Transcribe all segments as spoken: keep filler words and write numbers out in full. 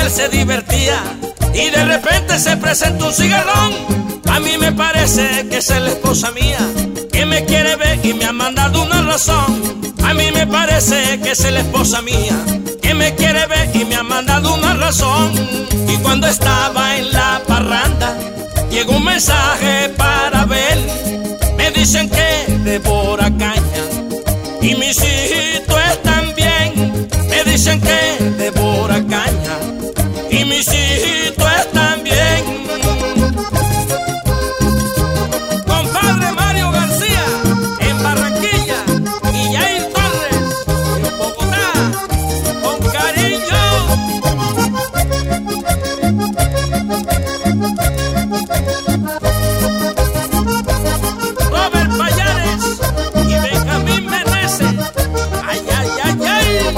se divertía y de repente se presenta un cigarrón. A mí me parece que esa es la esposa mía, que me quiere ver y me ha mandado una razón. A mí me parece que esa es la esposa mía, que me quiere ver y me ha mandado una razón. Y cuando estaba en la parranda, llegó un mensaje para ver. Me dicen que devora caña y mis hijitos están bien. Me dicen que devora caña y mis hijitos están bien. Compadre Mario García en Barranquilla y Yair Torres en Bogotá, con cariño. Robert Payares y Benjamín Meneses. Ay, ay, ay, ay.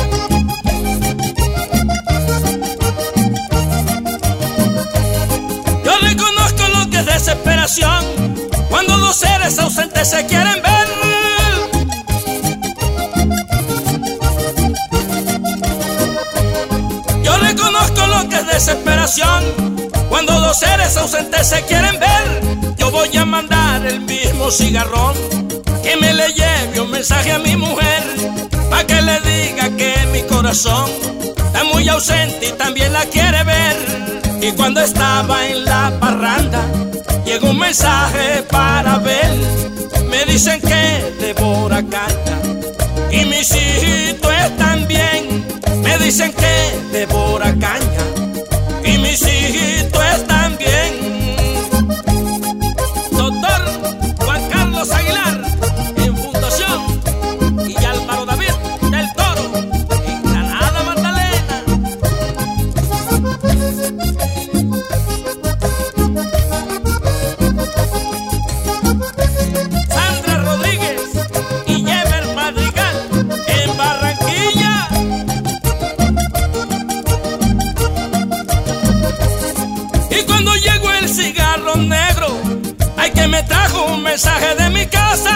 Yo reconozco lo que es desesperación cuando dos seres ausentes se quieren ver. Yo reconozco lo que es desesperación cuando dos seres ausentes se quieren ver. Yo voy a mandar el mismo cigarrón, que me le lleve un mensaje a mi mujer, pa' que le diga que mi corazón está muy ausente y también la quiere ver. Y cuando estaba en la parranda, llegó un mensaje para ver. Me dicen que devora caña y mis hijitos están bien. Me dicen que devora caña y mis hijitos están bien. Doctor Juan Carlos Aguilar en Fundación y Álvaro David del Toro en Granada, Magdalena. Sandra Rodríguez y Yemer Madrigal en Barranquilla. Y cuando llegó el cigarro negro, ay, que me trajo un mensaje de mi casa.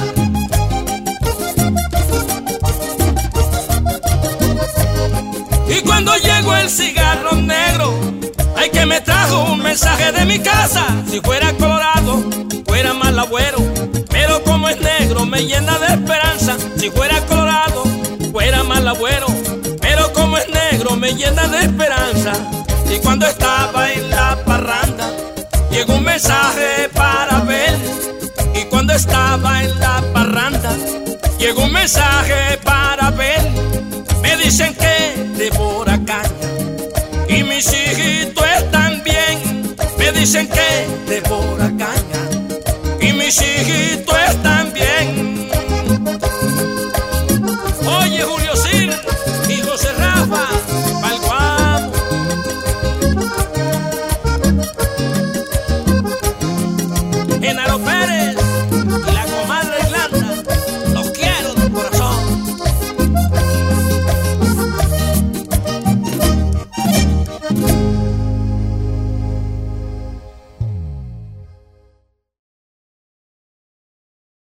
Y cuando llegó el cigarro negro, ay, que me trajo un mensaje de mi casa. Si fuera colorado, fuera mal agüero, pero como es negro me llena de esperanza. Si fuera colorado, fuera mal agüero, pero como es negro me llena de esperanza. Y cuando estaba en la parranda, llegó un mensaje para ver. Y cuando estaba en la parranda, llegó un mensaje para ver. Me dicen que devora caña y mis hijitos están bien. Me dicen que